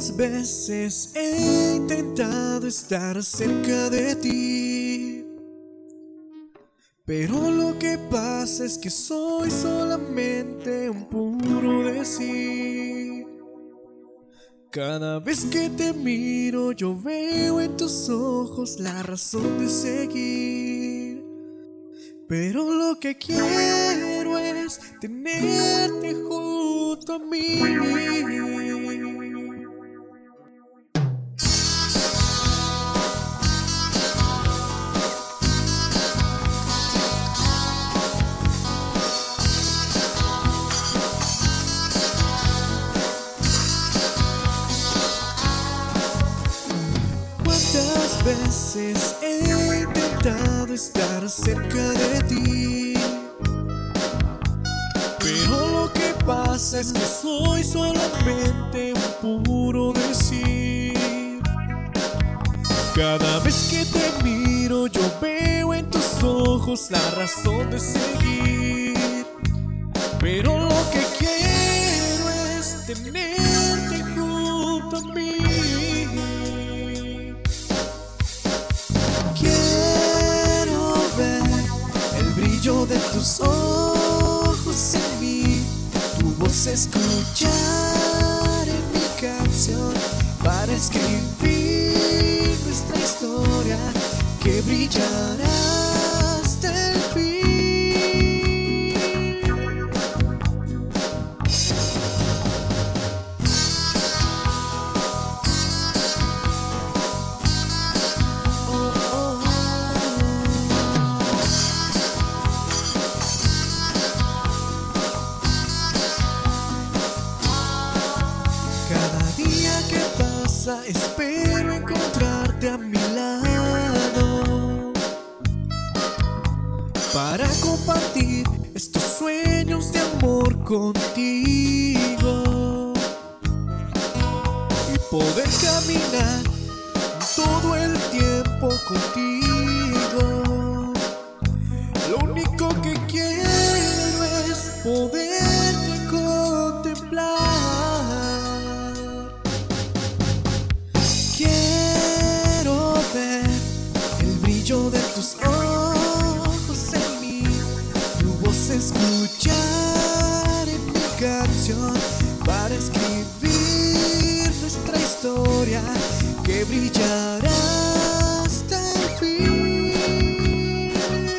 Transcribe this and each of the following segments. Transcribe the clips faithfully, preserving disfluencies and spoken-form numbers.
¿Cuántas veces he intentado estar cerca de ti? Pero lo que pasa es que soy solamente un puro decir. Cada vez que te miro yo veo en tus ojos la razón de seguir. Pero lo que quiero es tenerte junto a mí. ¿Cuántas veces he intentado estar cerca de ti? Pero lo que pasa es que soy solamente un puro decir. Cada vez que te miro yo veo en tus ojos la razón de seguir. Pero lo que quiero es tenerte junto a mí. De tus ojos en mí, tu voz escuchar en mi canción, para escribir nuestra historia que brillará hasta el fin. Espero encontrarte a mi lado para compartir estos sueños de amor contigo y poder caminar todo el tiempo contigo. Lo único que quiero es poderte contemplar. Quiero ver el brillo de tus ojos en mí, tu voz escuchar en mi canción, para escribir nuestra historia que brillará hasta el fin.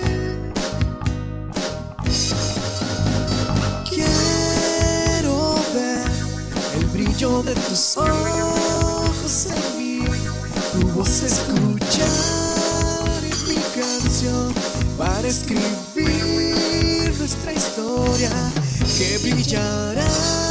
Quiero ver el brillo de tus ojos en mí, tu voz escuchar en mi canción, para escribir nuestra historia que brillará.